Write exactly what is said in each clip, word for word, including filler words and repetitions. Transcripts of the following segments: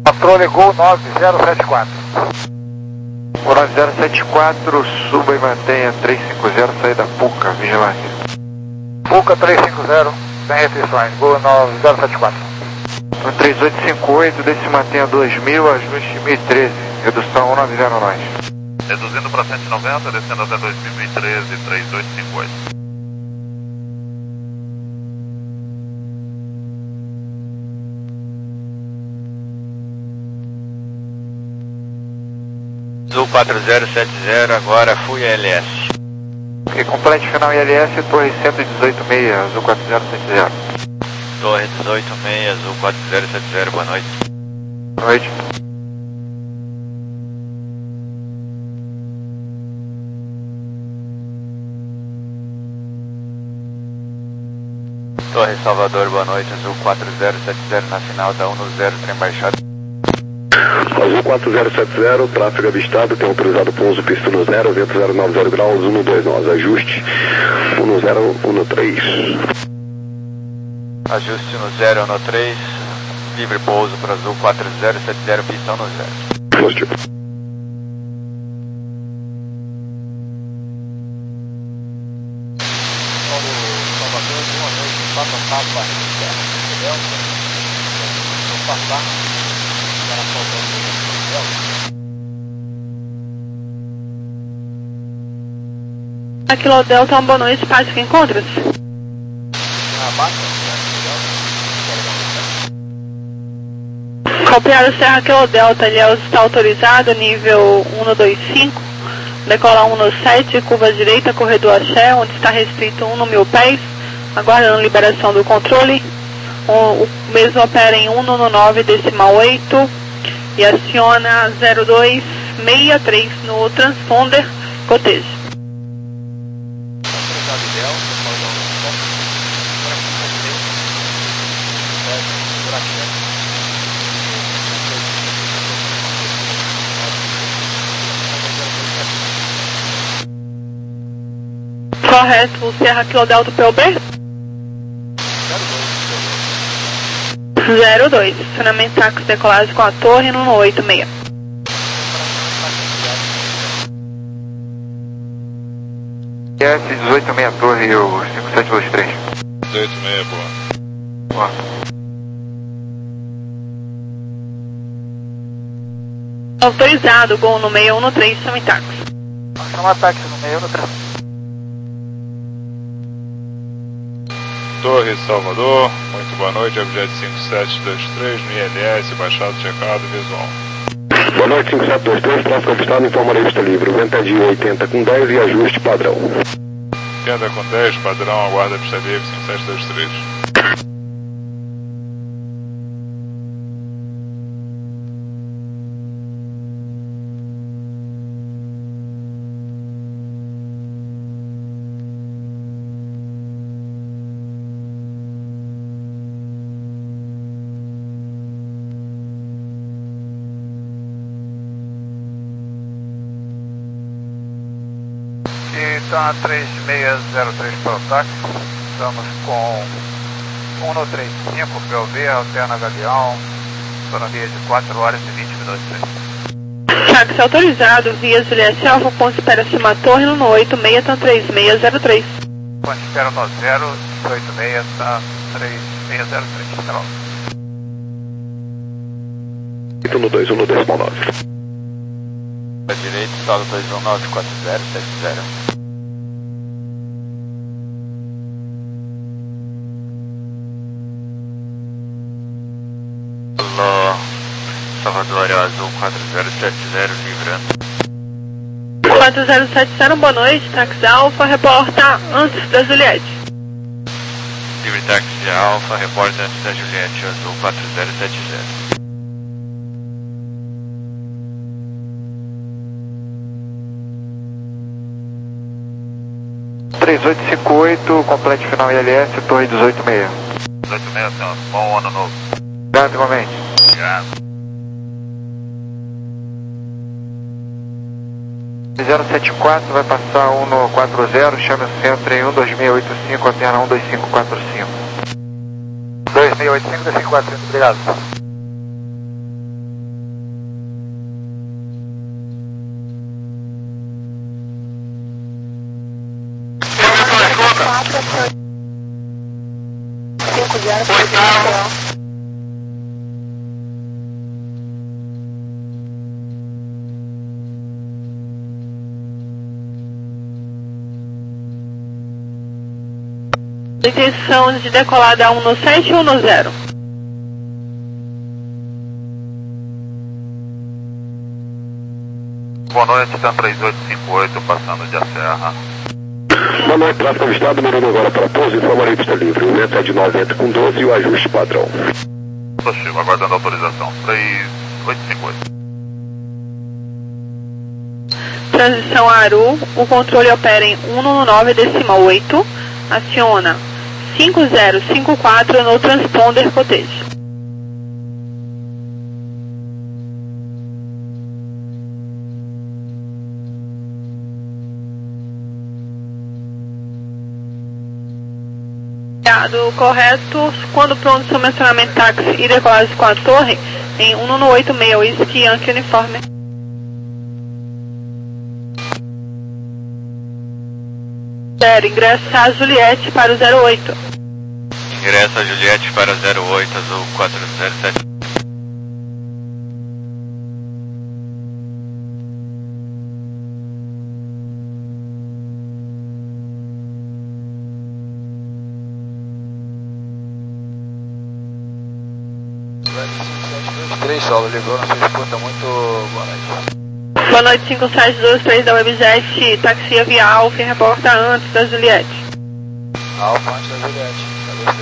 Controle Gol nove zero sete quatro. Gol nove zero sete quatro, suba e mantenha três cinco zero, saída Puca, vigilância. Puca três cinco zero, sem restrições, Gol nove zero sete quatro. três oito cinco oito, desce e mantenha dois mil, ajuste mil e treze, redução cento e noventa nós. Reduzindo para cento e noventa, descendo até dois mil e treze, três oito cinco oito. Azul quatro zero sete zero, agora fui I L S. Ok, complete final I L S, torre cento e dezoito seis, Azul quatro zero sete zero. Torre dezoito seis, Azul quatro zero sete zero, boa noite. Boa noite. Torre Salvador, boa noite, Azul quatro zero sete zero na final da um no zero, trem baixado. Azul quatro zero sete zero, tráfego avistado, tem autorizado pouso, pista no zero, vento zero nove zero graus, um no dois nós, ajuste um no zero, um no três. Ajuste no zero, um no três, livre pouso para Azul quatro zero sete zero, pista um no zero. Positivo. Salvador, boa noite, passa passo, barriga de terra, entendeu? Vou passar. Aqui no Delta, uma boa noite, paz que encontra-se. Copiado Serra Kilo Delta, Ilhéus está autorizado, nível um no dois cinco, decola um no sete, curva direita, corredor Axé, onde está restrito um no mil pés, aguardando liberação do controle. O, o mesmo opera em um no nove decimal oito e aciona zero dois seis três no transponder, cotejo. Correto, o Serra Kilo Delta P O B? zero dois, estacionamento táxi decolagem com a torre no oito seis. S dezoito seis torre e o cinco sete dois três. dezoito seis, boa. Boa. Autorizado, Gol no meio um no três, chama táxi. Chama táxi no meio no três. Torre Salvador, muito boa noite, objeto cinco sete dois três no I L S, baixado, checado, visual. Boa noite, cinco sete dois três, tráfego avistado, informa revista livre, vento é de oitenta com dez e ajuste padrão. oitenta com dez, padrão, aguarda pista livre, cinco sete dois três. Então, três seis zero três para o táxi, estamos com um no três cinco, P O V, alterna Galeão, autonomia de quatro horas e vinte minutos. Táxi autorizado, via Juliette Alfa, ponto espera acima torre no oito seis, tá três seis zero três. Ponto espera no zero, oito seis, tá três seis zero três, até logo. um no dois, um no decimal nove. Para direita, solo dois um nove quatro zero sete zero. Alô, Salvador, Azul quatro zero sete zero, livrando. quatro zero sete zero, boa noite, táxi Alfa, reporta antes da Juliette. Livre táxi Alfa, reporta antes da Juliette, Azul quatro zero sete zero. três oito cinco oito, complete final I L S, torre dezoito seis. dezoito seis, senhor. Bom ano novo. Obrigado, igualmente. Obrigado. zero sete quatro, vai passar um no quatro zero, chame o centro em um dois seis oito cinco, alterna um dois cinco quatro cinco. dois seis oito cinco, dois cinco quatro cinco, obrigado. intenção de decolar da um no sete ou no zero? Boa noite, Sam três oito cinco oito, passando de a Serra. Boa noite, tráfego avistado, mirando agora para pouso, informa a pista livre. O vento é de noventa com doze e o ajuste padrão. Positivo, aguardando autorização. três oito cinco oito. Transição Aru, o controle opera em um no nove decimal oito, aciona cinco zero cinco quatro no transponder cottage. Correto, quando pronto seu mencionamento táxi e decolagem com a torre em um no oito seis Whisky Yankee Uniforme. Zero, ingressa a Juliette para o zero oito. Ingressa a Juliette para o zero oito, azul quatro zero sete. três solo, ligou, não se escuta muito. Boa noite. Boa noite, cinco sete dois três da Webjet, taxia via Alfa e reporta antes da Juliette. Alfa antes da Juliette, cadê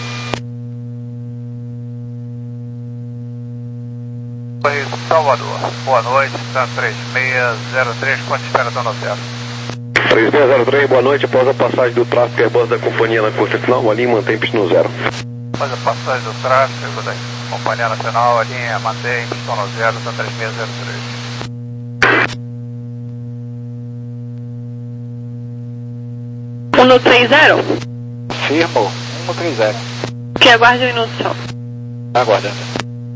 vocês? Oi, Salvador. Boa noite, Sam três seis zero três, quanto espera da novela? três seis zero três, boa noite, após a passagem do tráfego Airbus da companhia na curva final, ali mantém pista no zero. Após a passagem do tráfego da Companhia Nacional, a linha mantém pistão no zero, Sam três seis zero três. um no três zero? Firmo, um no três zero. Que aguarde um minuto só. Aguardando.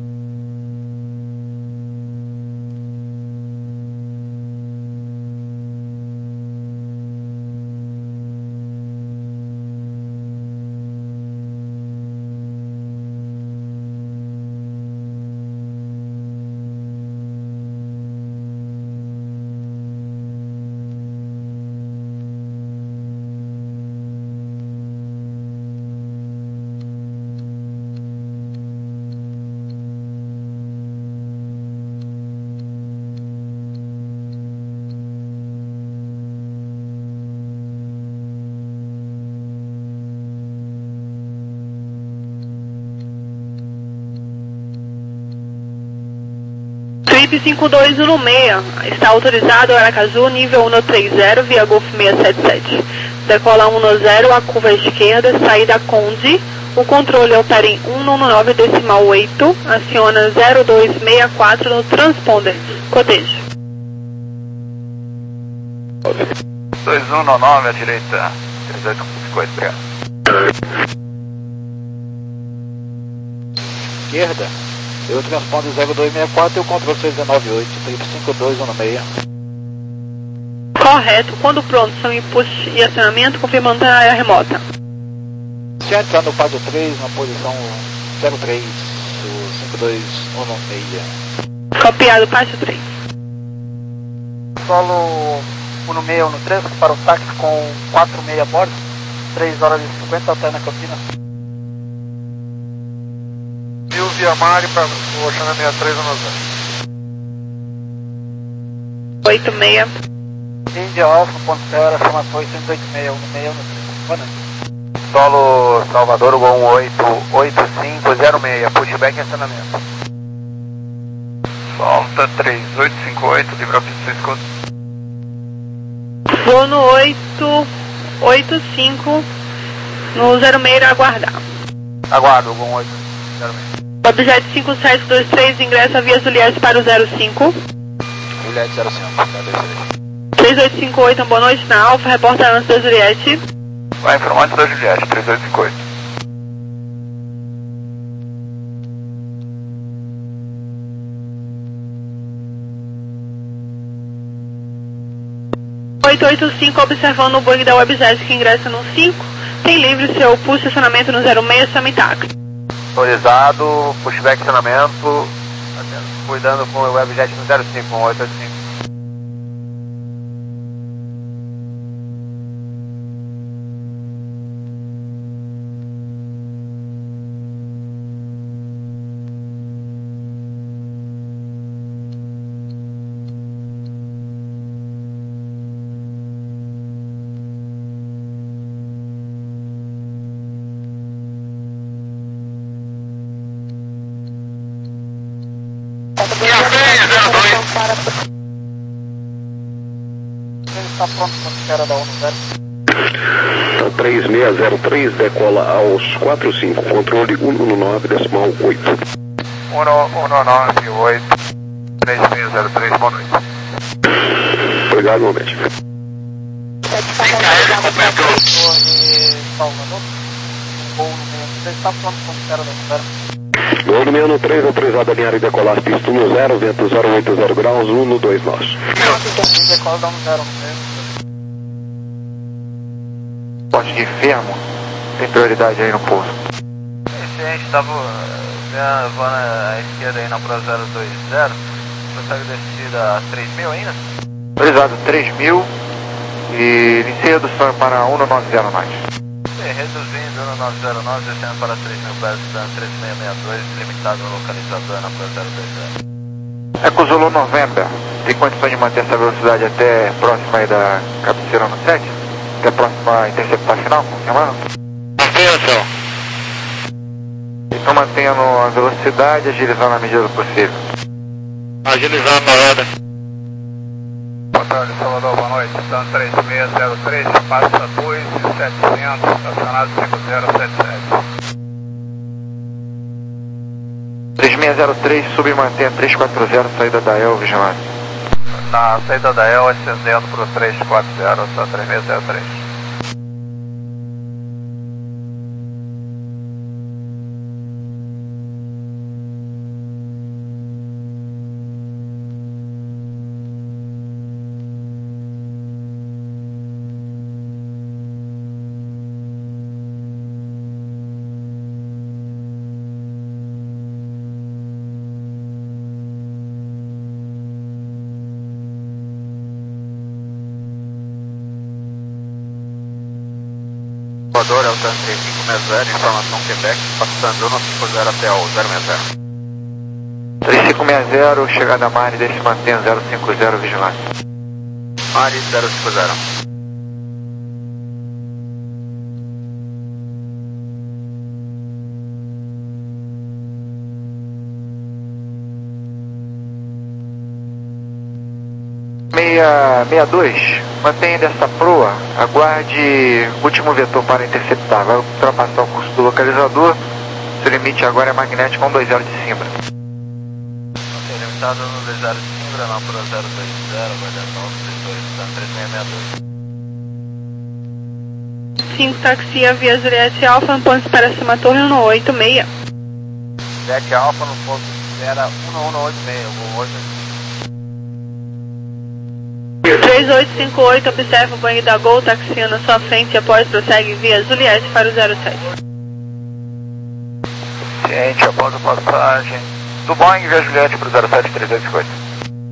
cinco dois um seis, está autorizado Aracaju, nível um no três zero, via Golf seis sete sete. Decola um no zero, a curva à esquerda, saída Conde, o controle opera em um no nove decimal oito, aciona zero dois seis quatro no transponder, cotejo. dois um nove à direita, três oito cinco oito, obrigado. Esquerda. Eu transpondo zero dois seis quatro e o controle seis nove oito, cinco dois um seis. Correto. Quando pronto, são inputs e acionamento, confirmando a área remota. Se entrar no passo três, na posição zero três, cinco dois um seis. Copiado, passo três. Solo um no seis, um no três, para o táxi com quatro seis a bordo, três horas e cinquenta, alterna Campinas. Via Mari para o Oceana sessenta e três um zero. oito seis. Índia Alfa, ponto zero, chama foi cento e oito seis, um seis, um três. Boa noite. Solo Salvador, um oito oito cinco zero seis, pushback e acionamento. Solta três oito cinco oito, livre a pista escuta. Vou no oito oito cinco, no zero seis, aguardar. Aguardo, um oito zero seis. Objeto cinco sete dois três, ingressa via Juliette para o zero cinco. Juliette zero cinco, cadê três oito cinco oito, boa noite na Alfa, reporta antes da Juliette. Vai informante da Juliette, três oito cinco oito. oito oito cinco, observando o bug da Webjet que ingressa no cinco, tem livre seu push estacionamento no zero seis, Samitac. Autorizado, pushback estacionamento, cuidando com o Webjet no zero cinco, um oito oito cinco. Ele está pronto para a espera da Uno zero. Tá três seis zero três, decola aos quatro cinco, controle um um nove decimal oito. um nove oito, três seis zero três, boa noite. Obrigado, igualmente. Torre Salvador. Voo no meio. Você está pronto para a espera da Uno zero. Voo no meio três, autorizado a alinhar e decolar pista um zero, vento zero oito zero graus, um dois nós. Decola da Uno zero. Ponte de Fermo, tem prioridade aí no pouso. Esse a gente estava voando à esquerda aí na Pro zero dois zero. Consegue descer a três mil ainda? Autorizado três mil e inicia a redução para um nove zero mais. Sim, reduzindo um nove zero nove, descendo para três mil pés, dando três seis seis dois, limitado no localizador na Pro zero dois zero. Eco Zulu November, tem condições de manter essa velocidade até próxima aí da cabeceira no sete? Até a próxima interceptar final, confirmando? Confirmação. Estão mantendo a velocidade, agilizando na medida do possível. Agilizando a hora. Controle Salvador, boa noite. Estão três seis zero três, passa dois mil e setecentos, estacionado cinco zero sete sete. três seis zero três, submantém a três quatro zero, saída da E L, vigilante. Na saída da E L, ascendendo para o três quatro zero, está três seis zero três. Salvador, Eltan três cinco seis zero, informação Quebec, passando no cinco zero até o zero seis zero. três cinco seis zero, chegada a Mari, deixe se manter zero cinco zero, vigilante. Mari zero cinco zero. seis seis dois, mantenha dessa proa, aguarde último vetor para interceptar, vai ultrapassar o curso do localizador, seu limite agora é magnético um dois zero de Simbra. Ok, limitado no dois zero de Simbra, não para zero dois zero, guardação três seis dois, cinco taxia via Juliette Alfa, no ponto de espera acima torre um oito seis. Juliette Alfa no ponto de espera um um oito seis, vou hoje. três oito cinco oito, observa o banho da Gol, taxia na sua frente e após prossegue via Juliette para o zero sete. Ciente, após a passagem do Boeing via Juliette para o zero sete três oito cinco oito.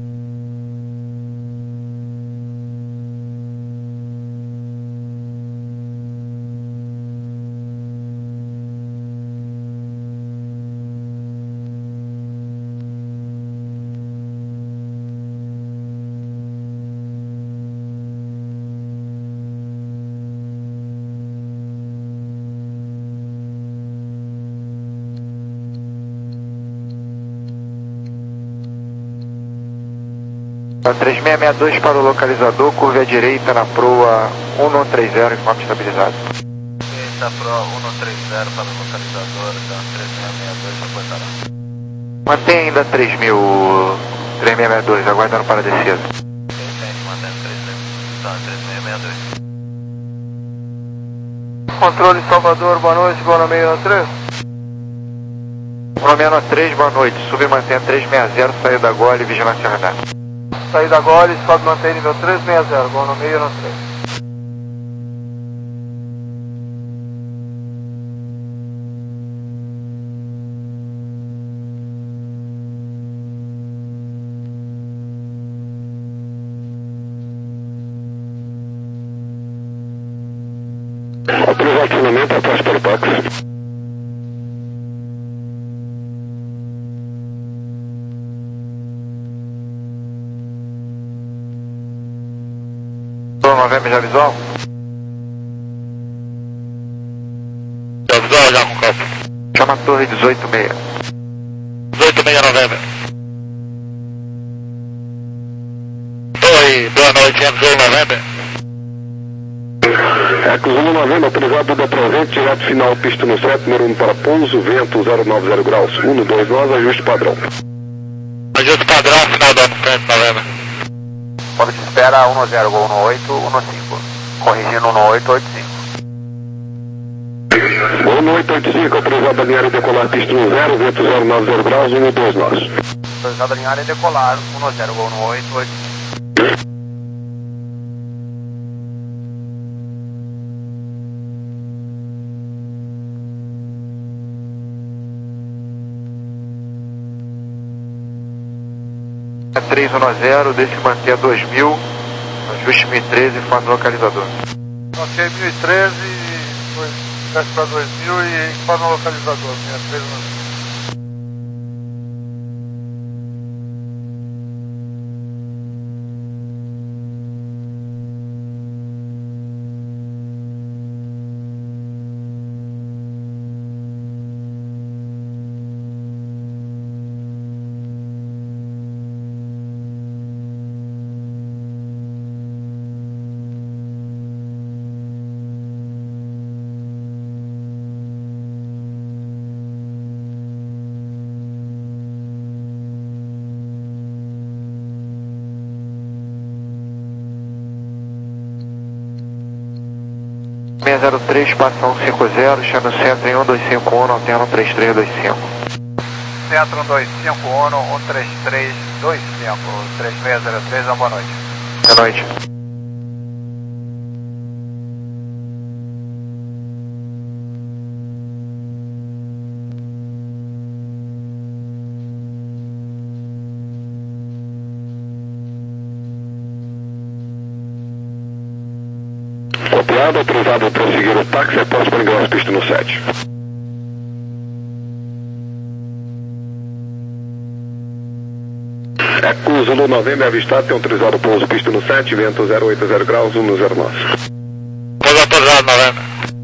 três seis seis dois para o localizador, curva à direita na proa um um três zero, enquanto estabilizado. Direita proa um um três zero para o localizador, então três seis seis dois, reportará. Mantém ainda três mil, três seis seis dois, aguardando para a descida. Ciente, mantendo três seis seis dois. Controle Salvador, boa noite, boa noite seis três. um seis três, boa noite, submantenha três seis zero, saída da Gole, vigilância radar. Saída agora e sobe mantém nível três seis zero, boa noite seis três. Autorizar acionamento atrás para o táxi. Novembro já visual? Já visual, já com calma. Chama a torre dezoito seis. dezoito seis novembro. Oi, boa noite, Zulu noventa. É, Zulu noventa, autorizado da presente, direto final, pista no sete, número um para pouso, vento zero nove zero graus, um no dois nós, ajuste padrão. Ajuste padrão, final da frente noventa. Quando se espera um zero, gol no oito, um no cinco. Corrigindo no oito oito cinco. Gol no oito oito cinco, autorizado a linhar e decolar, pista no zero, vento zero nove zero graus, um no dois nós. Autorizado a linhar e decolar, um zero, gol no oito oito cinco. três um zero, deixe manter a dois mil, ajuste mil e treze e faz o localizador. Ok, mil e treze, desce para dois mil e faz no localizador, sessenta e três um zero. seis zero três, espaço um cinco zero, chama centro em um dois cinco um, alterno três três dois cinco. Centro um dois cinco um, um três três dois cinco, três seis zero três, uma boa noite. Boa noite. Copiado, autorizado a prosseguir o táxi, após para ingresso pista no sete. Eco Zulu noventa, avistado, tem autorizado o pouso pista no sete, vento zero oito zero graus, um no zero nove. Pouso autorizado noventa.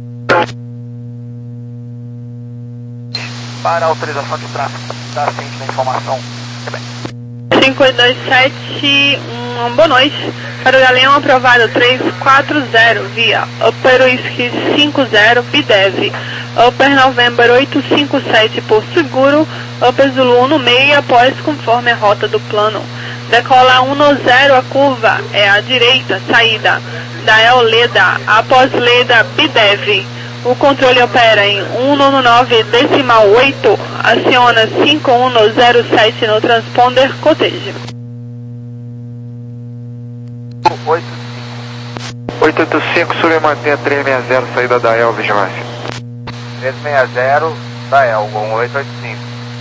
Para autorização de tráfego, dá ciente da informação. cinco dois sete, uma boa noite. Para o Galeão aprovado três quatro zero via Upper Whisky cinco zero B D E V, Upper November oito cinco sete por seguro, Upper Zulu um seis após conforme a rota do plano. Decola um zero, a curva é à direita, saída da El Leda após Leda B D E V. O controle opera em um nove decimal oito, aciona cinco um zero sete no transponder, cotejo. oito oito cinco, sube manter três seis zero, saída da El, vigilância. três seis zero da El, gol oito oito cinco.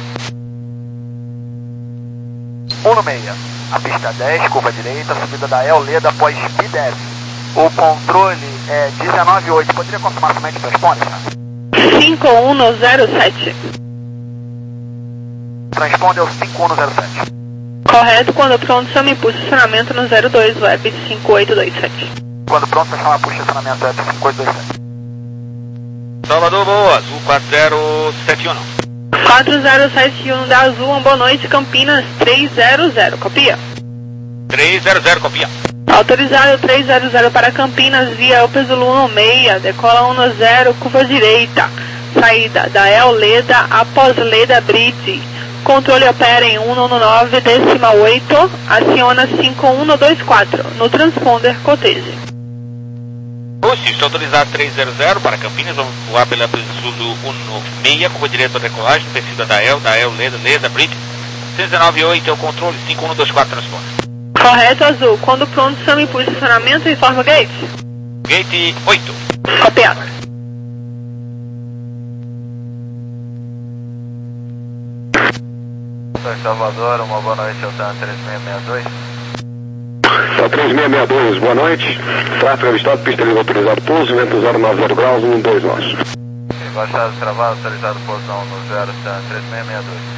um no meio, a pista dez, curva direita, subida da El Leda após B D E V. O controle é dezenove oito, poderia confirmar somente o transponder? cinco um zero sete. Transponder é o cinco um zero sete. Correto, quando pronto, chame e posicionamento no zero dois, web cinco oito dois sete. Quando pronto, vai chamar posicionamento web cinco oito dois sete. Salvador, boa, Azul quatro zero sete um. quatro zero sete um da Azul, uma boa noite, Campinas três zero zero, copia. três zero zero, copia. Autorizado três zero zero para Campinas via Upper Zulu um seis, decola um zero, curva direita, saída da El Leda após Leda Bridge. Controle opera em um nove decimal oito, aciona cinco um dois quatro, no transponder, cotejo. Oxi, estou autorizado três zero zero para Campinas, vamos voar pela Zulu um seis, curva direita da decolagem, descida da El, da El, Leda, Leda, Bridge. seis nove oito é o controle, cinco um dois quatro transponder. Correto, Azul. Quando pronto, chame posicionamento e informa gate. Gate oito. Copiado. São Salvador, uma boa noite, Altan três seis seis dois. Tá três seis seis dois, boa noite. Tráfego avistado, pista livre autorizado, pouso, vento zero nove zero graus, um dois nós. Baixado travado, autorizado posição no zero, Altan três seis seis dois.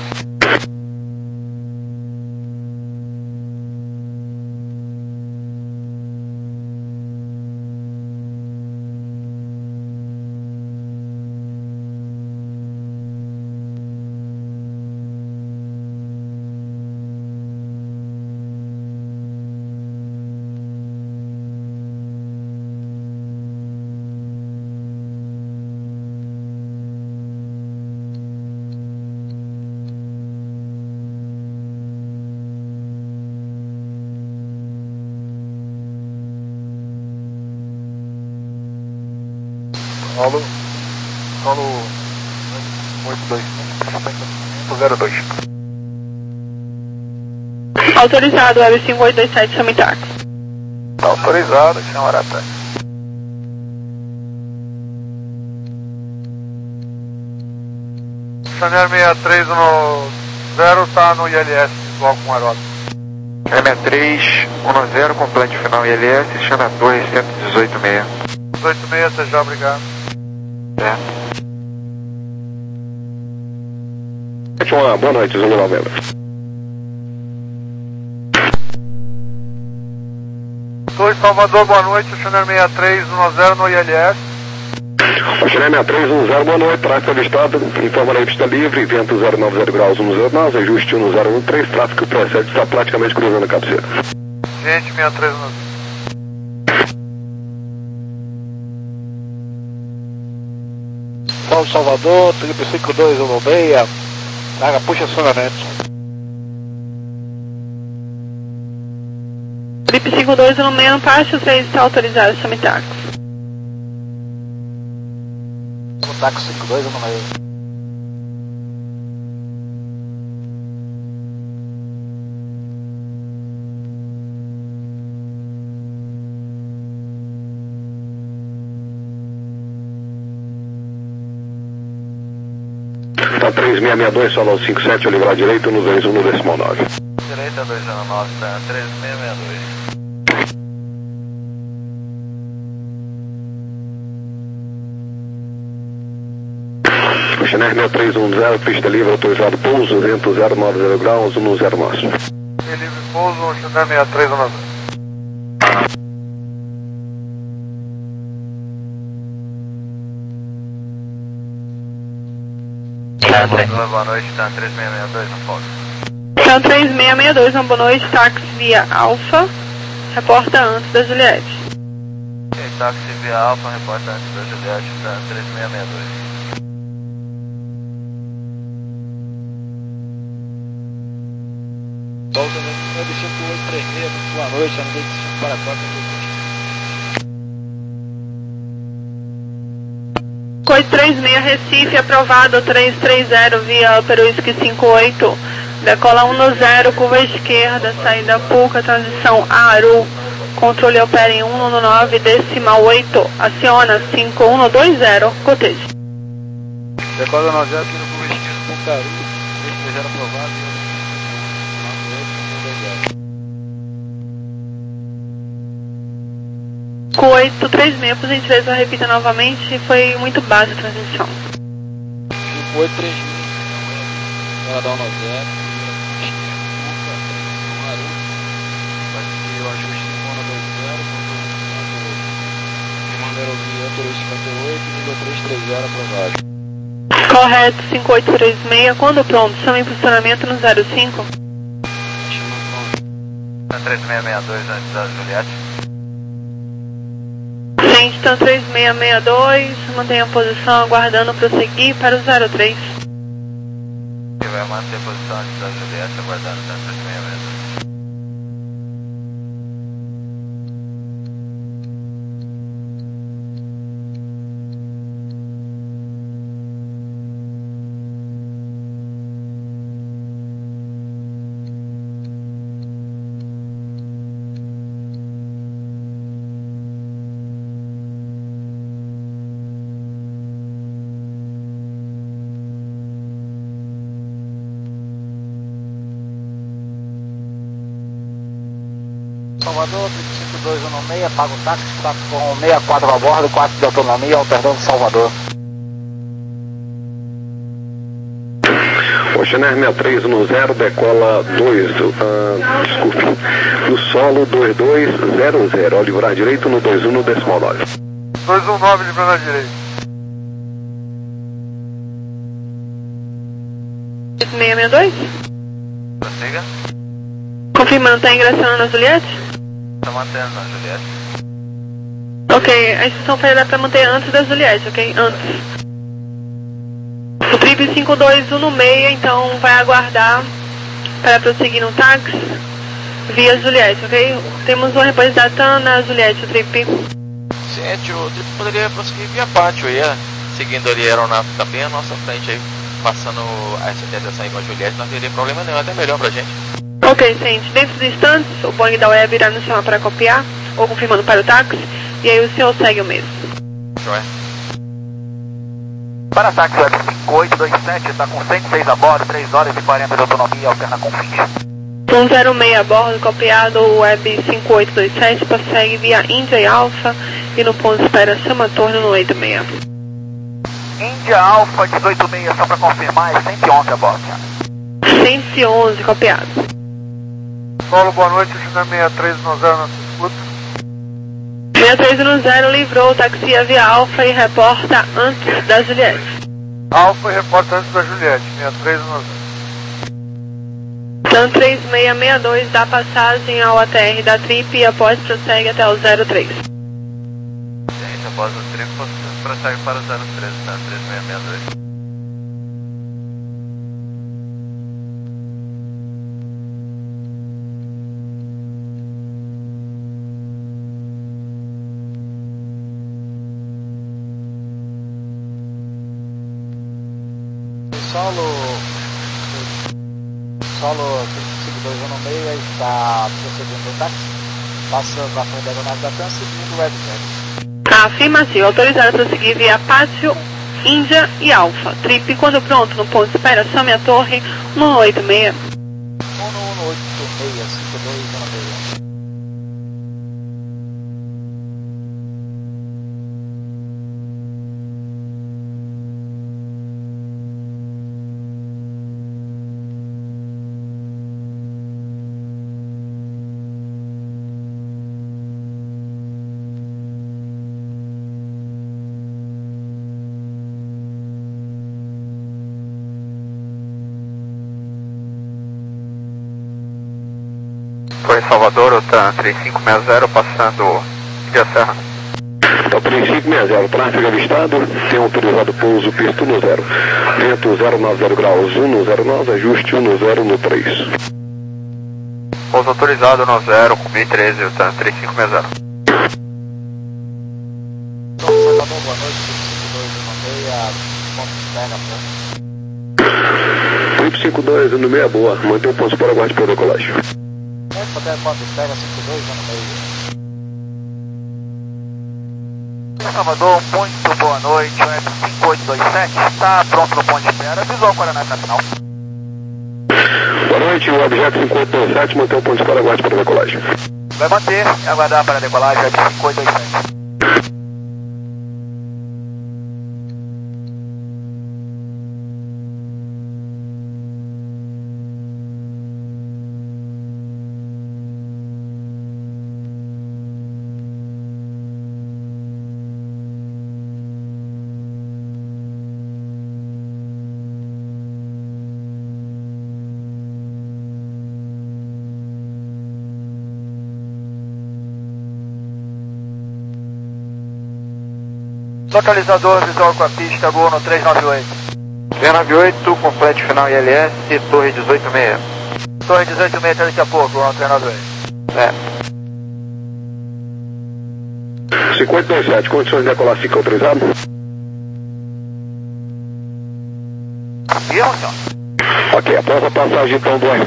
Solo, solo oito dois cinco, zero dois. Autorizado, Web cinco oito dois sete, Summit Taxi. Autorizado, chama Arata. Chanel sessenta e três no zero tá no I L S, logo com aeródromo. sessenta e três dez, complete final I L S, Chana Torre cento e dezoito seis. dezoito seis, até já, obrigado. É. Boa noite, Zulu Novembro. dois Salvador, boa noite, Chanel sessenta e três dez no I L S. O Chanel sessenta e três dez, boa noite, tráfego avistado, informa na pista livre, vento zero nove zero graus, um zero nove, ajuste um zero um três, tráfego procede, está praticamente cruzando a cabeceira. Gente, sessenta e três dez. Paulo Salvador, trinta e cinco dois um seis, traga, puxa acionamento. Trip cinco dois um seis, parte três está autorizado, Summit Taxi. Taxi cinco dois um seis. Tá três seis seis dois, solo cinco sete, livrar direito no dois um no decimal nove. Direita dois zero nove, tá três seis seis dois. O Chanel sessenta e três dez, pista livre, autorizado pouso, vento zero nove zero graus, um zero máximo. Livre pouso, Chanel sessenta e três dez. Boa noite, tá três seis seis dois no foco. Então três seis seis dois, uma boa noite, táxi via Alfa, reporta antes da Juliette. Ok, táxi via Alfa, reporta antes da Juliette, tá três seis seis dois. Volta no cinco oito três seis, boa noite, a noite cinco para quatro. oito três seis, Recife, aprovado, três três zero, via Peruísque cinco oito, decola um no zero, curva esquerda, saída Puca, transição Aru, controle opera em um no nove, decimal oito, aciona cinco um dois zero, cotejo. Decola no zero, aqui no curva esquerda, Puca Aru, três três zero aprovado, oito três seis, por gentileza, repita novamente, foi muito baixa a transmissão. cinco oito três seis, ela dá um no zero, vai ser o ajuste cinco um dois zero, de maneira ouvir cinquenta e oito, nível três três zero aprovado. Correto, cinco oito três seis, quando pronto, chama em funcionamento no zero cinco. três seis seis dois antes da Juliette. Então três seis seis dois, mantenha a posição aguardando prosseguir para o zero três. Ele vai manter a posição antes da Juliette aguardando o três seis seis dois. Salvador, trinta e cinco dois um seis, paga o táxi, está com sessenta e quatro a bordo, quatro de autonomia, alternando Salvador. O Chanel sessenta e três dez, decola dois, uh, desculpe, no solo dois dois zero zero, ao livrar direito no dois um no decimal nove. dois um nove, livrando à direita. seis seis seis dois? Prossiga. Confirmando, está ingressando na Juliette? Está mantendo na Juliette. Ok, a instrução foi para manter antes da Juliette, ok? Antes. O trip cinco dois um no meio, então vai aguardar para prosseguir no táxi via Juliette, ok? Temos uma reposição na Juliette, o trip. suficiente, o trip poderia prosseguir via pátio, ia seguindo ali a aeronave também à nossa frente aí, passando a setenta igual a Juliette, não teria problema nenhum, até melhor pra gente. Ok, gente. Dentro dos instantes, o Boeing da U E B irá nos chamar para copiar, ou confirmando para o táxi, e aí o senhor segue o mesmo. Joia. Para táxi web cinco oito dois sete, está com cento e seis a bordo, três horas e quarenta de autonomia, alterna com fins. um zero seis a bordo, copiado, o Web cinco oito dois sete, prossegue via Índia e Alfa, e no ponto de espera chama torno no oito seis. Índia Alfa dezoito seis, só para confirmar, é cento e onze a bordo. cento e onze, copiado. Paulo, boa noite, China sessenta e três no zero na escuta. sessenta e três no zero livrou, taxia via Alfa e reporta antes da Juliette. Alfa e reporta antes da Juliette, sessenta e três no zero. Então três seis seis dois dá passagem ao A T R da Trip e após prossegue até o zero três. Gente, após o Trip prossegue para o zero três, tá? três seis seis dois. Solo, solo cinco dois um seis está procedendo o táxi, passando a frente da aeronave da TAM, seguindo o webjet. Afirmativo, autorizado a prosseguir via Pátio, Índia e Alfa. Trip, quando pronto, no ponto de espera, chame a torre um um oito seis. um um oito seis, cinco dois um seis. Foi Salvador, o TAM três cinco seis zero, passando Ilha Serra. Tá três cinco seis zero, tráfego avistado, tem autorizado pouso pisto no zero. Vento zero nove zero graus, um no zero nove, ajuste um no zero no três. Pouso autorizado no zero, com mil e treze, o TAM três cinco seis zero. Então, Salvador, boa noite, cinco dois um seis, ponto de espera, Trip cinco dois um seis, boa, mantém o ponto para aguarde para decolagem. até ponto de espera, cinco dois um seis. Salvador, muito boa noite, o Web cinco oito dois sete está pronto no ponto de espera, avisou o aeronave na final. Boa noite, o objeto cinco oito dois sete, mantém o ponto para aguarde para decolagem. Vai manter e aguardar para a decolagem, Web cinco oito dois sete. Localizador visual com a pista, Gol no três nove oito. três nove oito, complete final I L S, torre dezoito seis. Torre dezoito seis até daqui a pouco, Gol no três nove oito. É. cinco oito dois sete, condições de decolar fica autorizado? Confirma, senhor. Ok, após a passagem então do